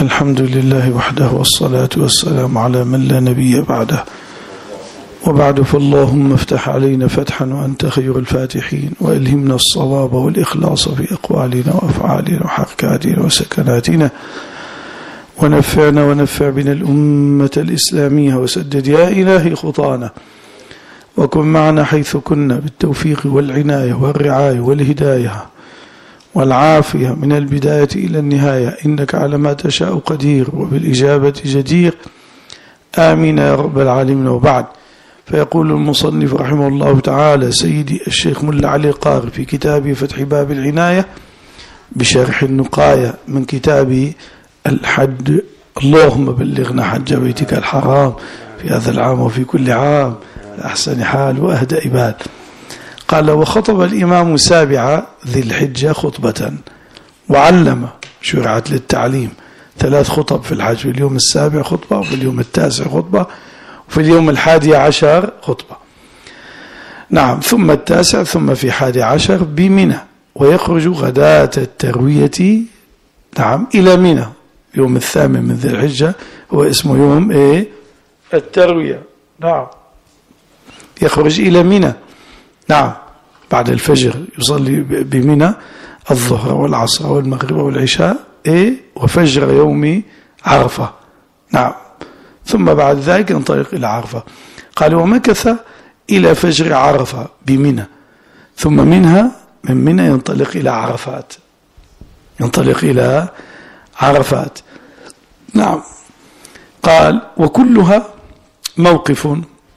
الحمد لله وحده والصلاة والسلام على من لا نبي بعده، وبعد فاللهم افتح علينا فتحا وأنت خير الفاتحين، وإلهمنا الصواب والإخلاص في أقوالنا وأفعالنا وحركاتنا وسكناتنا، ونفعنا ونفع بنا الأمة الإسلامية، وسدد يا إلهي خطانا، وكن معنا حيث كنا بالتوفيق والعناية والرعاية والهداية والعافية من البداية إلى النهاية، إنك على ما تشاء قدير وبالإجابة جدير، آمين يا رب العالمين. وبعد، فيقول المصنف رحمه الله تعالى سيدي الشيخ ملا علي القاري في كتابه فتح باب العناية بشرح النقاية من كتابه الحج، اللهم بلغنا حج بيتك الحرام في هذا العام وفي كل عام أحسن حال وأهدأ بال. قال: وخطب الإمام سابع ذي الحجة خطبة وعلم، شرعت للتعليم 3 خطب في الحج، في اليوم السابع خطبة، وفي اليوم التاسع خطبة، وفي اليوم 11 خطبة. نعم، ثم التاسع، ثم في 11 بمنى، ويخرج غداة التروية نعم إلى منى. يوم 8 من ذي الحجة هو اسمه يوم التروية. نعم، يخرج إلى منى. نعم، بعد الفجر يصلي بمنى الظهر والعصر والمغرب والعشاء وفجر يوم عرفة. نعم، ثم بعد ذلك ينطلق إلى عرفة. قال: ومكث إلى فجر عرفة بمنى، ثم من منى ينطلق إلى عرفات، ينطلق إلى عرفات. نعم، قال: وكلها موقف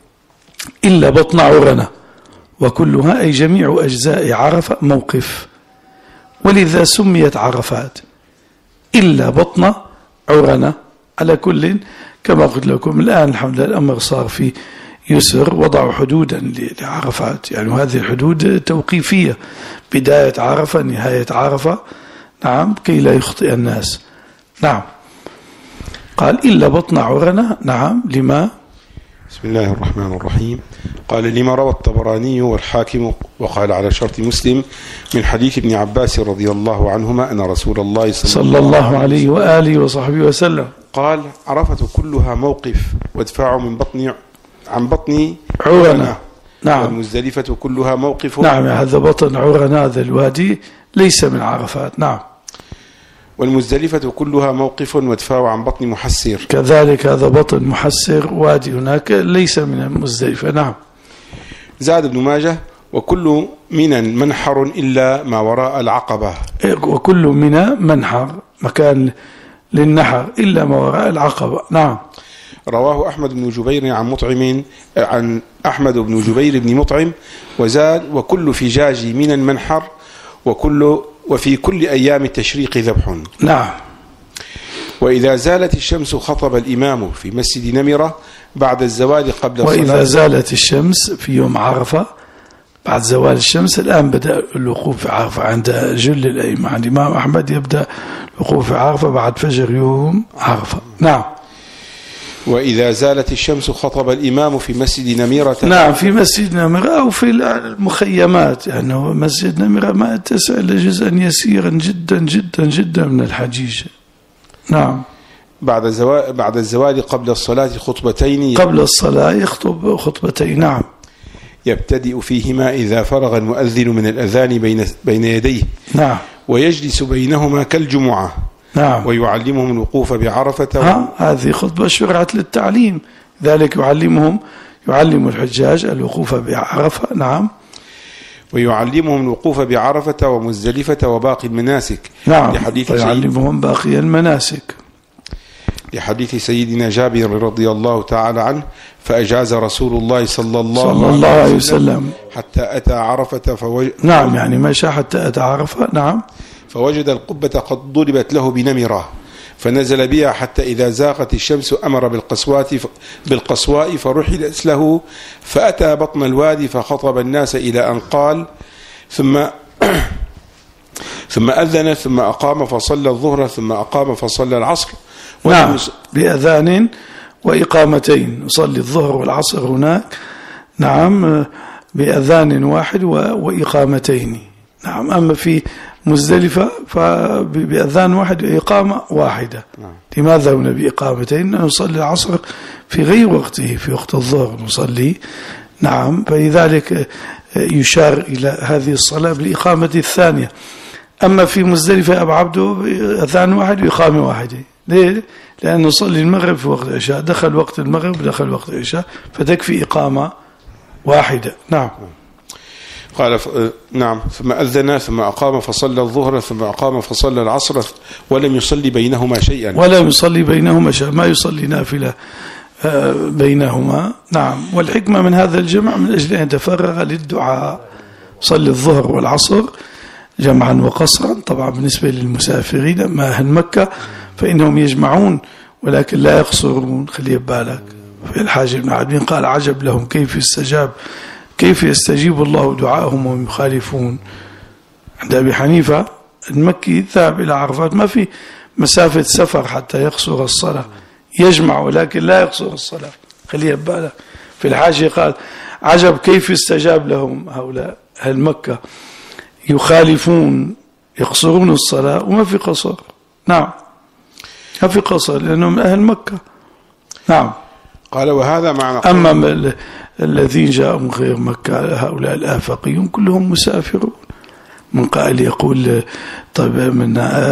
إلا بطن عرنة، وكلها أي جميع أجزاء عرفة موقف، ولذا سميت عرفات إلا بطن عرنة. على كل، كما قلت لكم الآن الحمد لله الأمر صار في يسر، وضعوا حدودا لعرفات، يعني هذه الحدود توقيفية، بداية عرفة نهاية عرفة. نعم، كي لا يخطئ الناس. نعم، قال: إلا بطن عرنة. نعم، لما؟ بسم الله الرحمن الرحيم. قال: لما روى الطبراني والحاكم وقال على شرط مسلم من حديث ابن عباس رضي الله عنهما أن رسول الله صلى الله عليه وآله وصحبه وسلم قال: عرفة كلها موقف، وادفاع عن بطن عرنة. نعم، والمزدلفة كلها موقف. نعم، هذا بطن عرنة، هذا الوادي ليس من عرفات. نعم، والمزدلفة كلها موقف، وادفاع عن بطن محسر، كذلك هذا بطن محسر، وادي هناك ليس من المزدلفة. نعم. زاد ابن ماجه: وكل منى منحر إلا ما وراء العقبة، وكل منى منحر، مكان للنحر، إلا ما وراء العقبة. نعم. رواه أحمد بن جبير عن أحمد بن جبير بن مطعم، وزاد: وكل فجاج منى منحر، وفي كل أيام التشريق ذبح. نعم. وإذا زالت الشمس خطب الإمام في مسجد نمرة بعد الزوال قبل الصلاة. وإذا زالت الشمس في يوم عرفة بعد زوال الشمس، الآن بدأ الوقوف في عرفة عند جل الأئمة، عند الإمام أحمد يبدأ الوقوف في عرفة بعد فجر يوم عرفة. نعم. وإذا زالت الشمس خطب الإمام في مسجد نميرة. نعم، في مسجد نميرة أو في المخيمات، يعني مسجد نميرة ما يتسع إلا جزءا يسيرا جدا جدا جدا من الحجيج. نعم. بعد الزوال قبل الصلاة خطبتين، قبل الصلاة يخطب خطبتين. نعم. يبتدئ فيهما إذا فرغ المؤذن من الأذان بين يديه. نعم. ويجلس بينهما كالجمعة. نعم. ويعلمهم الوقوف بعرفة. هذه خطبة شرعت للتعليم، ذلك يعلم الحجاج الوقوف بعرفة. نعم. ويعلمهم الوقوف بعرفة ومزدلفة وباقي المناسك. نعم، ويعلمهم باقي المناسك، لحديث سيدنا جابر رضي الله تعالى عنه: فأجاز رسول الله صلى الله عليه وسلم حتى أتى عرفة نعم، يعني مشى حتى أتى عرفة. نعم. فوجد القبة قد ضربت له بنمرة، فنزل بها حتى إذا زاغت الشمس أمر بالقصواء فرحلت له، فأتى بطن الوادي فخطب الناس إلى أن قال: ثم أذن، ثم أقام فصلى الظهر، ثم أقام فصلى العصر. نعم، بأذان وإقامتين، يصلي الظهر والعصر هناك. نعم، بأذان واحد وإقامتين. نعم. أما في مزدلفة فبأذان واحد وإقامة واحدة. لماذا هنا بإقامتين؟ نصلي العصر في غير وقته، في وقت الظهر نصلي. نعم، فلذلك يشار إلى هذه الصلاة بالإقامة الثانية. أما في مزدلفة يا أبو عبده أذان واحد وإقامة واحدة. ليه؟ لأن نصلي المغرب في وقت العشاء، دخل وقت المغرب دخل وقت العشاء، فتكفي إقامة واحدة. نعم. قال نعم، ثم أذن ثم أقام فصلى الظهر ثم أقام فصلى العصر ولم يصلي بينهما شيئا. ولم يصلي بينهما شيئا، ما يصلي نافلة بينهما. نعم. والحكمة من هذا الجمع من أجل أن يتفرغ للدعاء. صلي الظهر والعصر جمعا وقصرا. طبعا بالنسبة للمسافرين أما أهل مكة فإنهم يجمعون ولكن لا يقصرون. خلي بالك، في الحاج بن عبدين قال عجب لهم كيف يستجيب الله دعاءهم وهم يخالفون. عند أبي حنيفة المكي ذهب إلى عرفات ما في مسافة سفر حتى يقصر الصلاة، يجمع ولكن لا يقصر الصلاة. خلي بالك، في الحاج قال عجب كيف يستجاب لهم هؤلاء أهل مكة يخالفون يقصرون الصلاة وما في قصر. نعم، ما في قصر لأنهم أهل مكة. نعم. قال وهذا معنى أما الذين جاءوا من غير مكة هؤلاء الآفاقيون كلهم مسافرون. من قائل يقول طيب من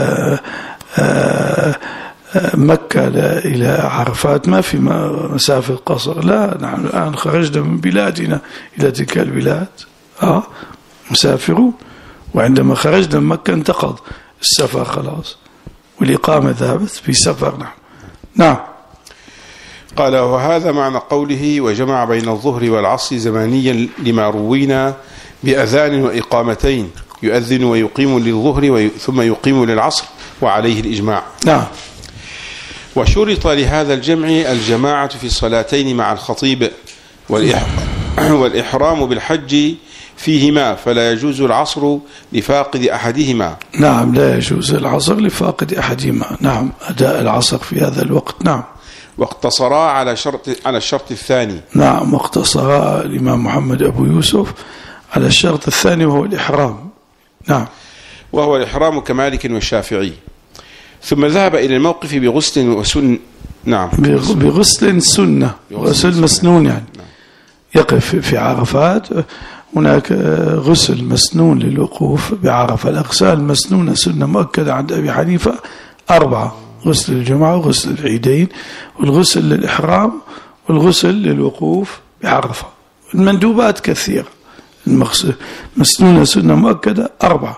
مكة إلى عرفات ما في مسافة قصر. لا، نحن الآن خرجنا من بلادنا إلى تلك البلاد مسافرون، وعندما خرجنا من مكة انتقض السفر خلاص والإقامة ذهبت في سفر. نعم. قال وهذا معنى قوله وجمع بين الظهر والعصر زمانيا لما روينا بأذان وإقامتين، يؤذن ويقيم للظهر ثم يقيم للعصر، وعليه الإجماع. نعم. وشرط لهذا الجمع الجماعة في الصلاتين مع الخطيب والإحرام بالحج فيهما، فلا يجوز العصر لفاقد أحدهما. نعم، لا يجوز العصر لفاقد أحدهما. نعم، أداء العصر في هذا الوقت. نعم. واقتصرا على الشرط الثاني. نعم، واقتصرا الإمام محمد أبو يوسف على الشرط الثاني وهو الإحرام. نعم. وهو الإحرام كمالك والشافعي. ثم ذهب إلى الموقف بغسل وسن. نعم، بغسل سنة، غسل مسنون يعني. نعم. يقف في عرفات، هناك غسل مسنون للوقوف بعرفة. الأغسال المسنونة سنة مؤكدة عند أبي حنيفة 4: غسل الجمعة وغسل العيدين والغسل للإحرام والغسل للوقوف بعرفة. المندوبات كثيرة، مسنونة سنة مؤكدة 4.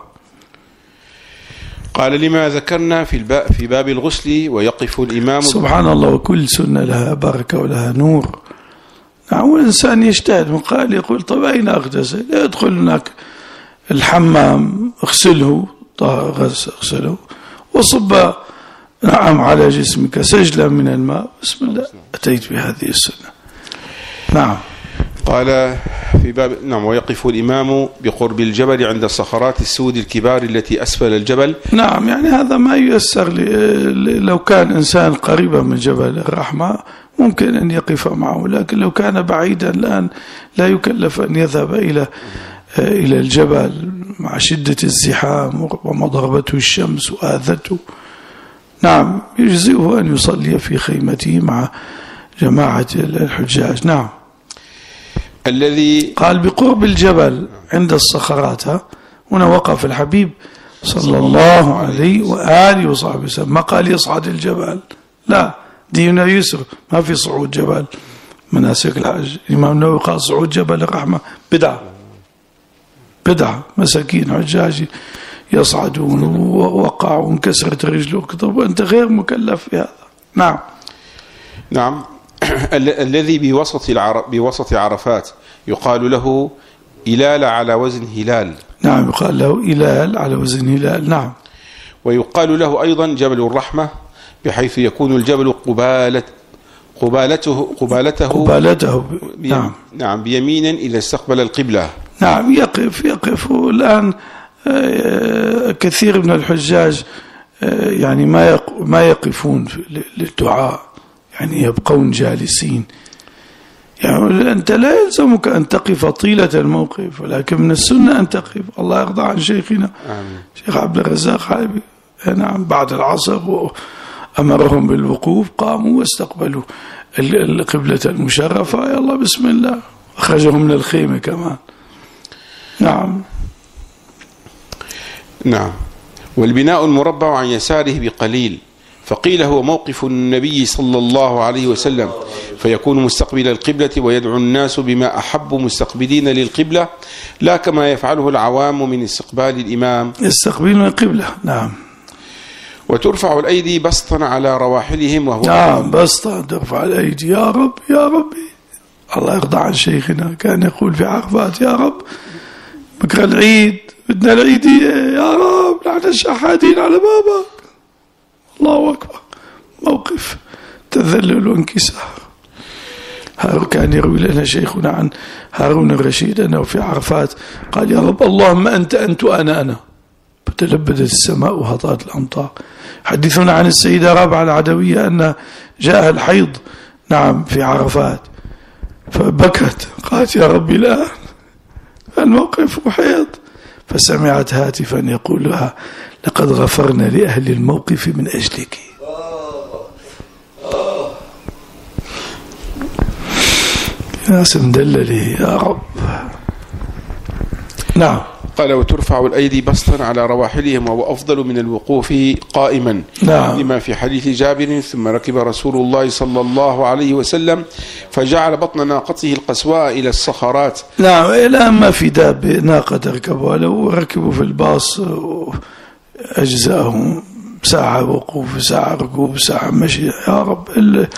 قال لما ذكرنا في باب الغسل ويقف الإمام. سبحان الله، وكل سنة لها بركة ولها نور. نعم، والإنسان يجتهد. من قال يقول طب أين أغتسل؟ يدخل هناك الحمام، اغسله اغسله وصب نعم على جسمك سجلا من الماء، بسم الله، أتيت بهذه السنة. نعم. قال في باب نعم ويقف الإمام بقرب الجبل عند الصخرات السود الكبار التي أسفل الجبل. نعم، يعني هذا ما ييسر لو كان إنسان قريبا من جبل الرحمة ممكن أن يقف معه، لكن لو كان بعيدا الآن لا يكلف أن يذهب إلى الجبل مع شدة الزحام ومضربته الشمس وآذته. نعم، يجزئه أن يصلي في خيمته مع جماعة الحجاج. نعم. الذي قال بقرب الجبل عند الصخرات. هنا وقف الحبيب صلى الله عليه وآله وصحبه وسلم، ما قال يصعد الجبل، لا، دينا يسر، ما في صعود جبل مناسك الحج. الإمام النووي قال صعود جبل الرحمة بدعة، مساكين حجاج يصعدون ووقعوا وانكسرت رجله، طب وأنت غير مكلف بهذا. نعم. نعم. الذي بوسط عرفات يقال له إلال على وزن هلال. نعم، يقال له إلال على وزن هلال. نعم. ويقال له أيضا جبل الرحمة، بحيث يكون الجبل قبالته نعم بيمين إذا استقبل القبلة. نعم، يقف الآن كثير من الحجاج يعني ما يقفون للدعاء، يعني يبقون جالسين. يعني أنت لا يلزمك أن تقف طيلة الموقف، ولكن من السنة أن تقف. الله يرضى عن شيخنا شيخ عبد الرزاق حالبي، نعم، بعد العصر أمرهم بالوقوف، قاموا واستقبلوا القبلة المشرفة، يلا بسم الله، أخرجهم من الخيمة كمان. نعم. نعم. والبناء المربع عن يساره بقليل، فقيل هو موقف النبي صلى الله عليه وسلم، فيكون مستقبل القبلة ويدعو الناس بما أحب مستقبلين للقبلة، لا كما يفعله العوام من استقبال الإمام. يستقبلون القبلة. نعم. وترفع الأيدي بسطا على رواحلهم، وهو نعم، بسطا ترفع الأيدي، يا رب يا ربي. الله يرضى عن شيخنا كان يقول في عرفات: يا رب بكرة العيد بدنا العيد، يا رب نحن الشحاتين على بابك. الله أكبر. موقف تذلل وانكسار. كان يروي لنا شيخنا عن هارون الرشيد أنه في عرفات قال: يا رب اللهم أنت وأنا، فتلبدت السماء وهطأت الأمطار. حدثنا عن السيدة رابعة العدوية أن جاءها الحيض، نعم، في عرفات، فبكت قالت: يا ربي الآن الموقف محيط، فسمعت هاتفا يقول لها: لقد غفرنا لأهل الموقف من أجلك. ناس مدللي يا رب. نعم. قال: وترفع الأيدي بسطا على رواحلهم، وهو أفضل من الوقوف قائما. نعم. لما في حديث جابر: ثم ركب رسول الله صلى الله عليه وسلم فجعل بطن ناقته القسواء إلى الصخرات. نعم. إلى ما في داب ناقة تركبها، لو ركبوا في الباص أجزاهم ساعة وقوف، ساعة ركوب، ساعة مشي. يا رب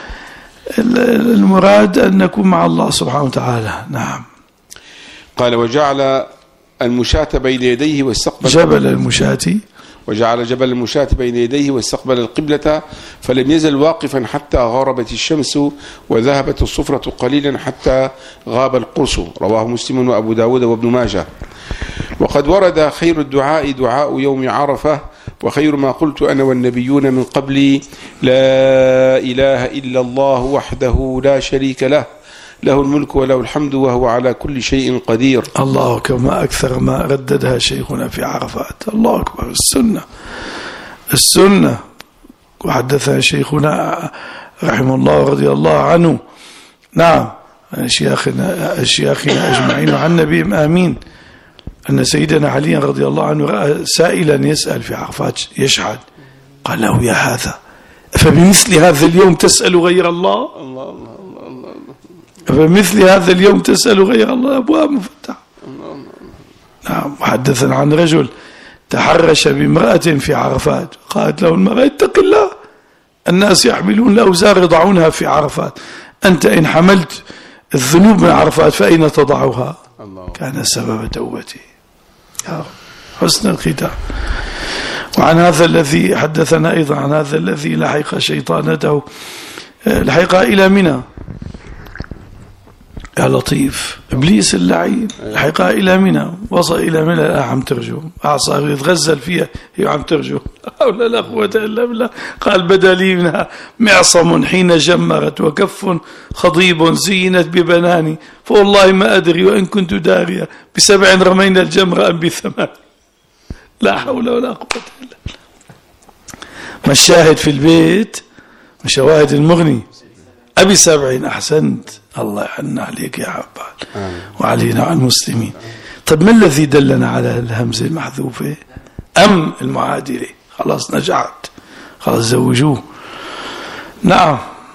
المراد أن نكون مع الله سبحانه وتعالى. نعم. قال: وجعل المشاة بين يديه واستقبل جبل المشاة، وجعل جبل المشاة بين يديه واستقبل القبلة، فلم يزل واقفا حتى غربت الشمس وذهبت الصفرة قليلا حتى غاب القرص. رواه مسلم وأبو داود وابن ماجه. وقد ورد: خير الدعاء دعاء يوم عرفة، وخير ما قلت أنا والنبيون من قبلي لا إله إلا الله وحده لا شريك له، له الملك وله الحمد وهو على كل شيء قدير. الله، كما أكثر ما رددها شيخنا في عرفات. الله أكبر. السنة. وحدثها شيخنا رحمه الله رضي الله عنه، نعم، أشياخنا أجمعين وعن نبيهم آمين، أن سيدنا علي رضي الله عنه رأى سائلا يسأل في عرفات يشحد، قال له: يا هذا فبمثل هذا اليوم تسأل غير الله؟ فبمثل هذا اليوم تسأل غير الله؟ أبواب مفتحة. نعم. وحدثنا عن رجل تحرش بامرأة في عرفات، قالت له المرأة: اتق الله، الناس يحملون الأوزار يضعونها في عرفات، أنت إن حملت الذنوب من عرفات فأين تضعها؟ كان سبب توبتي. حسن الختام. وعن هذا الذي حدثنا أيضا عن هذا الذي لحق شيطانته، لحقها إلى منى، يا لطيف، إبليس اللعين لحقها إلى منى، وصل إلى منى عم ترجو، صار يتغزل فيها، هي عم ترجو، لا حول لا قوة إلا بالله. قال: بدا لي منها معصم حين جمرت، وكف خضيب زينت ببناني، فوالله ما أدري وإن كنت داريا، ب7 رمينا الجمر أم ب8. لا حول ولا قوة إلا بالله. ما الشاهد في البيت؟ مشواهد المغني. أبي 70. أحسنت، الله يحن عليك يا عبال وعلينا وعلى المسلمين. طب ما الذي دلنا على الهمزة المحذوفة؟ أم المعادلة. خلاص نجعت، خلاص زوجوه. نعم.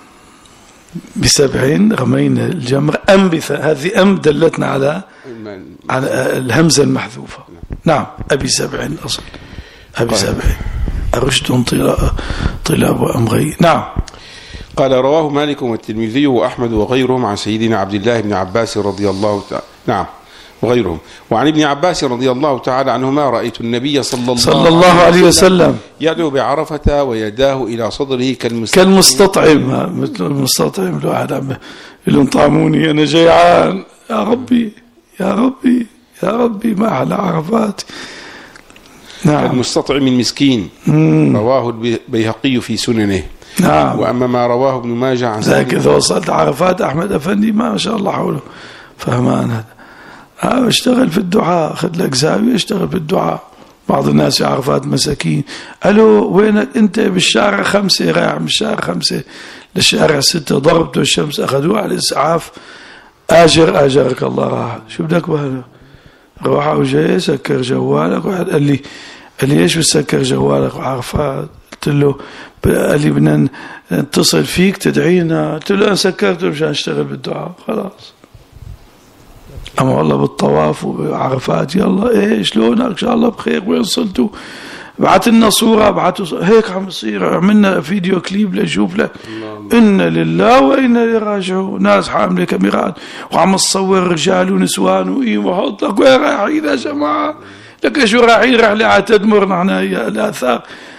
ب7 رمينا الجمر أم هذه أم دلتنا على الهمزة المحذوفة. نعم. أبي 7 الأصل، أبي 7 أرشد طلاب وأمغي. نعم. قال: رواه مالك والترمذي وأحمد وغيرهم عن سيدنا عبد الله بن عباس رضي الله تعالى، نعم، وغيرهم. وعن ابن عباس رضي الله تعالى عنهما: رأيت النبي صلى الله عليه وسلم يدعو بعرفة ويداه إلى صدره كالمستطعم. مثل المستطعم، الواحد يقول: طعموني أنا جيعان، يا ربي يا ربي يا ربي، ما على عرفات. نعم. المستطعم المسكين. رواه البيهقي في سننه. نعم. وأما ما رواه ابن ماجه عن ذاك إذا وصلت عرفات أحمد أفندي ما شاء الله حوله فهمان هذا اشتغل في الدعاء، أخذ لك زاوية اشتغل في الدعاء. بعض الناس في عرفات مساكين، ألو وينك أنت؟ بالشارع 5 رايح من الشارع 5 للشارع 6 ضربته الشمس أخذوه على الإسعاف، أجرك الله راح. شو بدك بهذا؟ روح وجاي سكر جوالك. واحد قال لي ايش بتسكر جوالك وعرفات؟ قلت له قال لي بدنا نتصل فيك تدعينا. قلت له انا سكرته مشان اشتغل بالدعاء خلاص. اما والله بالطواف وبعرفات يلا ايه شلونك ان شاء الله بخير وين وصلتوا؟ بعت لنا صوره، بعتوا هيك عم يصير، عملنا فيديو كليب لنشوف لك. إنا لله وإنا إليه راجعون. ناس حامله كاميرات وعم تصور رجال ونسوان وحط لك وين رايحين يا جماعه؟ لك شو رايحين رحله على تدمر نحن الاثار.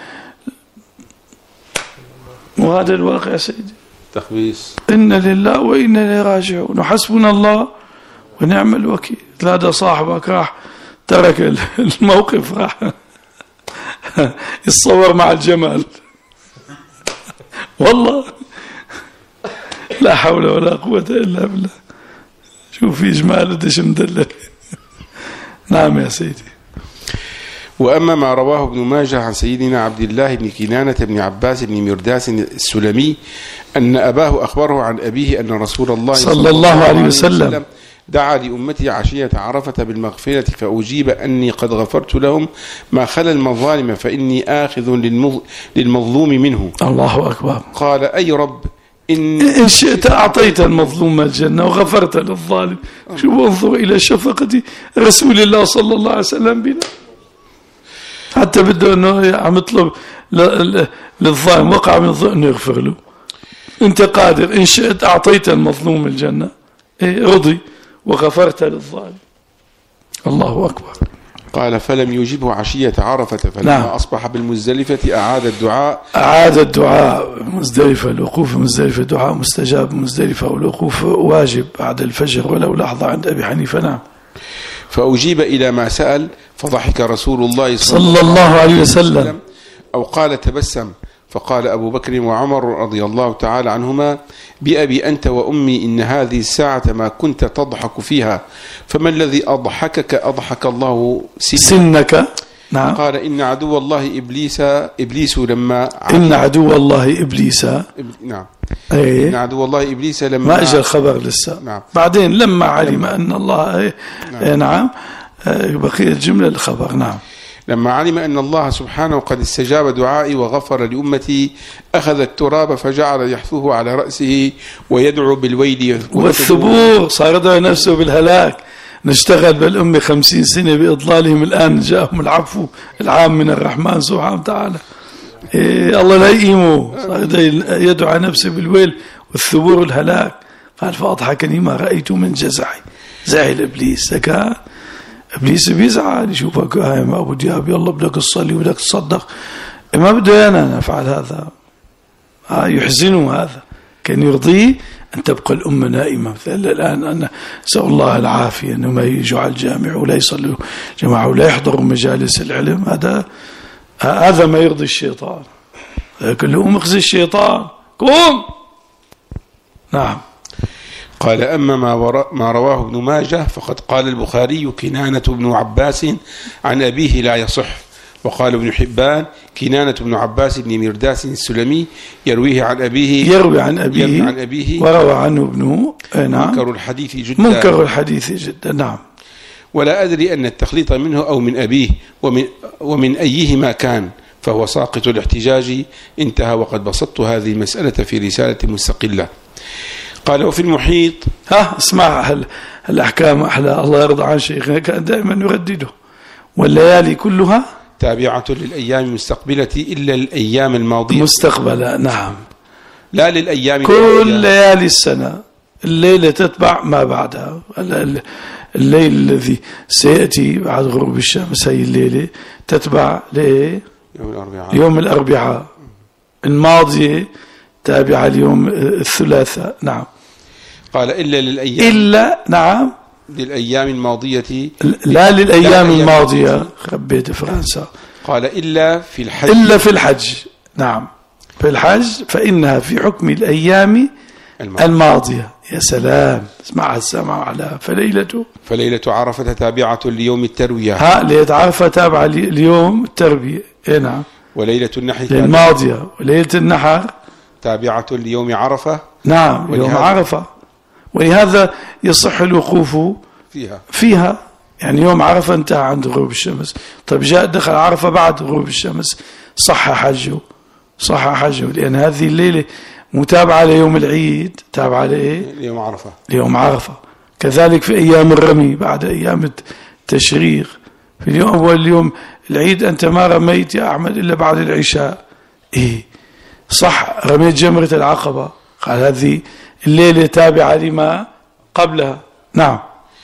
وهذا الواقع يا سيدي تخبيص. إنا لله وإنا إليه راجعون وحسبنا الله ونعم الوكيل. هذا صاحبك راح ترك الموقف راح يتصور مع الجمال والله لا حول ولا قوة إلا بالله. شوف في جمال قديش مدلل. نعم يا سيدي. وأما ما رواه ابن ماجه عن سيدنا عبد الله بن كنانة بن عباس بن مرداس السلمي أن أباه أخبره عن أبيه أن رسول الله صلى الله عليه وسلم دعا لأمتي عشية عرفة بالمغفرة فأجيب أني قد غفرت لهم ما خلا المظالم فإني آخذ للمظلوم منه. الله أكبر. قال أي رب إن شئت أعطيت المظلوم الجنة وغفرت للظالم. شو انظر إلى شفقة رسول الله صلى الله عليه وسلم بنا، حتى بده أنه عم يطلب للظالم وقع من الظلم أنه يغفر له. أنت قادر إن شئت أعطيت المظلوم الجنة رضي وغفرت للظالم. الله أكبر. قال فلم يجبه عشية عرفة فلما أصبح بالمزدلفة أعاد الدعاء مزدلفة. الوقوف مزدلفة دعاء مستجاب مزدلفة، والوقوف واجب بعد الفجر ولو لحظة عند أبي حنيفة. نعم. فأجيب إلى ما سأل فضحك رسول الله صلى الله عليه وسلم أو قال تبسم. فقال أبو بكر وعمر رضي الله تعالى عنهما بأبي أنت وأمي إن هذه الساعة ما كنت تضحك فيها، فما الذي أضحكك؟ أضحك الله سنك. نعم. قال إن عدو الله إبليس لما إن عدو الله إبليس. نعم. أيه. إن عدو الله إبليس لما ما أجى الخبر لسه. نعم. بعدين لما علم أن الله نعم بقية جملة الخبر. نعم. لما علم أن الله سبحانه قد استجاب دعائي وغفر لأمتي أخذ التراب فجعل يحثوه على رأسه ويدعو بالويل والثبور. صار يدعو نفسه بالهلاك. نشتغل بالأمة 50 سنة بإضلالهم، الآن جاءهم العفو العام من الرحمن سبحانه وتعالى. الله لا يقيمه. صار يدعو نفسه بالويل والثبور والهلاك. قال فأضحكني ما رأيت من جزعي. زعل إبليس. ذكاء إبليس بيزعل يشوفك ما أبو دياب يلا بدك تصلي وبدك تصدق، ما بده أنا نفعل هذا. يحزنه هذا. كان يرضيه أن تبقى الأمة نائمة. مثل الآن أنا أسأل الله العافية أنه ما يجوا على الجامع ولا يصلوا جماعة ولا يحضروا مجالس العلم. هذا ما يرضي الشيطان. كله مخزي الشيطان. قوم. نعم. قال أما ما رواه ابن ماجه فقد قال البخاري كنانة بن عباس عن أبيه لا يصح. وقال ابن حبان كنانة بن عباس بن مرداس السلمي يروي عن أبيه وروى عنه ابنه. نعم. منكر الحديث جدا. نعم. ولا أدري أن التخليط منه أو من أبيه ومن أيهما كان فهو ساقط الاحتجاج. انتهى. وقد بسطت هذه المسألة في رسالة مستقلة. قال وفي المحيط. اسمع الأحكام أحلى. الله يرضى عن شيخنا كان دائما يردده. والليالي كلها تابعة للأيام المستقبلة إلا الأيام الماضية مستقبلة. نعم. لا للأيام كل ليالي السنة. الليلة تتبع ما بعدها. الليل الذي سيأتي بعد غروب الشمس هي الليلة تتبع يوم الأربعاء الماضية تابعة اليوم الثلاثاء. نعم. قال إلا نعم للأيام الماضية. لا للأيام الماضية. خبيت فرنسا. قال إلا في الحج. إلا في الحج. نعم. في الحج فإنها في حكم الأيام الماضية. يا سلام، اسمعها السمع على فليلة عرفة تابعة ليوم التروية. ليلة عرفة تابعة ليوم التربية. نعم. وليلة النحر الماضية، وليلة النحر تابعة ليوم عرفة. نعم، يوم عرفة، ولهذا يصح الوقوف فيها. يعني يوم عرفة انتهى عند غروب الشمس، طيب جاء دخل عرفة بعد غروب الشمس، صح حجه لأن هذه الليلة متابعة ليوم العيد، تابعة لإيه؟ ليوم عرفة. كذلك في أيام الرمي بعد أيام التشريق، في اليوم أول يوم العيد أنت ما رميت يا أحمد إلا بعد العشاء. صح، رميت جمرة العقبة، قال هذه الليلة تابعة لما قبلها. نعم.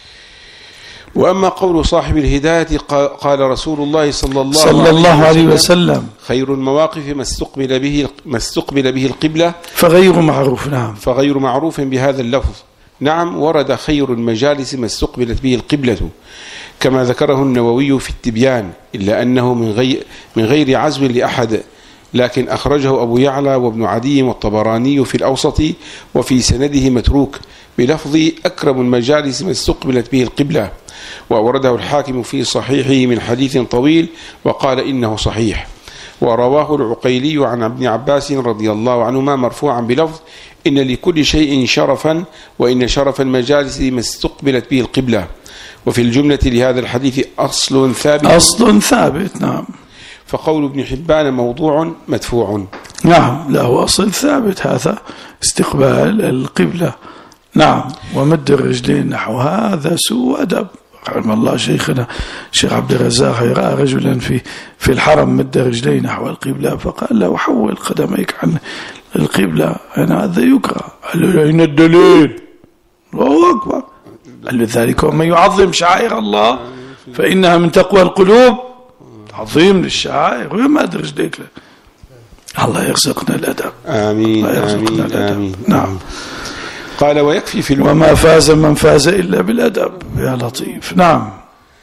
وأما قول صاحب الهداية قال رسول الله صلى الله عليه وسلم: خير المواقف ما استقبل به القبلة فغير معروف. نعم، فغير معروف بهذا اللفظ. نعم، ورد خير المجالس ما استقبلت به القبلة كما ذكره النووي في التبيان، إلا أنه من غير عزو لأحد، لكن أخرجه أبو يعلى وابن عدي والطبراني في الأوسط وفي سنده متروك بلفظ أكرم المجالس ما استقبلت به القبلة، وأورده الحاكم في صحيحه من حديث طويل وقال إنه صحيح. ورواه العقيلي عن ابن عباس رضي الله عنهما مرفوعا بلفظ: إن لكل شيء شرفا، وإن شرف المجالس ما استقبلت به القبلة. وفي الجملة لهذا الحديث أصل ثابت. نعم. فقول ابن حبان موضوع مدفوع. نعم، له أصل ثابت، هذا استقبال القبلة. نعم. ومد الرجلين نحو هذا سوء أدب. رحم الله شيخنا الشيخ عبد الرزاق رأى رجلا في الحرم مد رجليه نحو القبلة، فقال له: حول قدميك عن القبلة، هذا يكره. قال له: أين الدليل؟ الله أكبر. قال له: ذلك ومن يعظم شعائر الله فإنها من تقوى القلوب. تعظيم للشعائر ويمد رجليك له. الله يرزقنا الأدب. آمين. آمين. نعم. قال: ويكفي وما فاز من فاز إلا بالأدب. يا لطيف. نعم.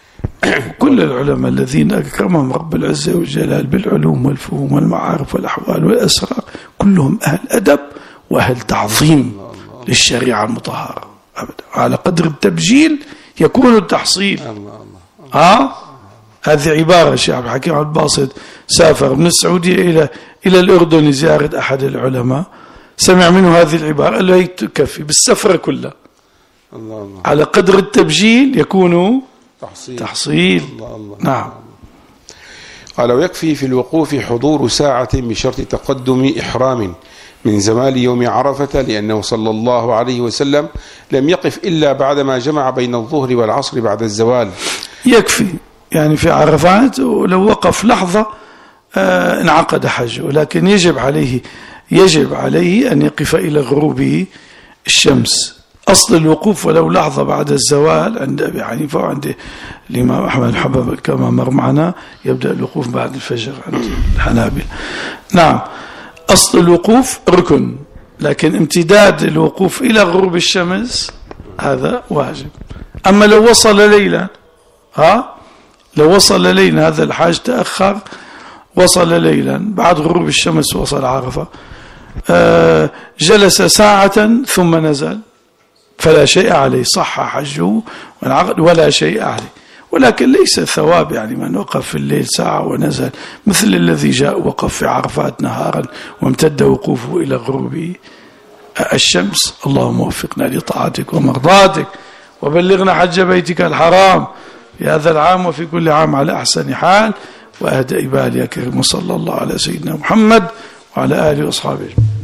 كل العلماء الذين أكرمهم رب العزة والجلال بالعلوم والفهوم والمعارف والأحوال والأسرار كلهم أهل أدب وأهل تعظيم للشريعة المطهرة أبدا. على قدر التبجيل يكون التحصيل. هذه عبارة الشيخ عبد الحكيم عبد الباسط سافر من السعودية إلى الأردن لزيارة أحد العلماء، سمع منه هذه العبارة، قال له: هي تكفي بالسفرة كلها. الله. على قدر التبجيل يكون تحصيل. الله. نعم. قال: ويكفي في الوقوف حضور ساعة بشرط تقدم إحرام من زمان يوم عرفة، لأنه صلى الله عليه وسلم لم يقف إلا بعدما جمع بين الظهر والعصر بعد الزوال. يكفي يعني في عرفات، ولو وقف لحظة انعقد حجه، ولكن يجب عليه أن يقف إلى غروب الشمس. أصل الوقوف ولو لحظة بعد الزوال عند أبي حنيفة وعند الإمام أحمد حبب كما مر معنا يبدأ الوقوف بعد الفجر عند الحنابلة. نعم، أصل الوقوف ركن، لكن امتداد الوقوف إلى غروب الشمس هذا واجب. أما لو وصل ليلا هذا الحاج تأخر، وصل ليلا بعد غروب الشمس، وصل عرفة، جلس ساعة ثم نزل، فلا شيء عليه، صح حجه والعقد ولا شيء عليه. ولكن ليس ثواب يعني من وقف في الليل ساعة ونزل، مثل الذي جاء وقف في عرفات نهارا وامتد وقوفه إلى غروب الشمس. اللهم وفقنا لطاعتك ومرضاتك، وبلغنا حج بيتك الحرام في هذا العام وفي كل عام على أحسن حال وأهدأ بال يا كريم. صلى الله على سيدنا محمد وعلى آله وأصحابه.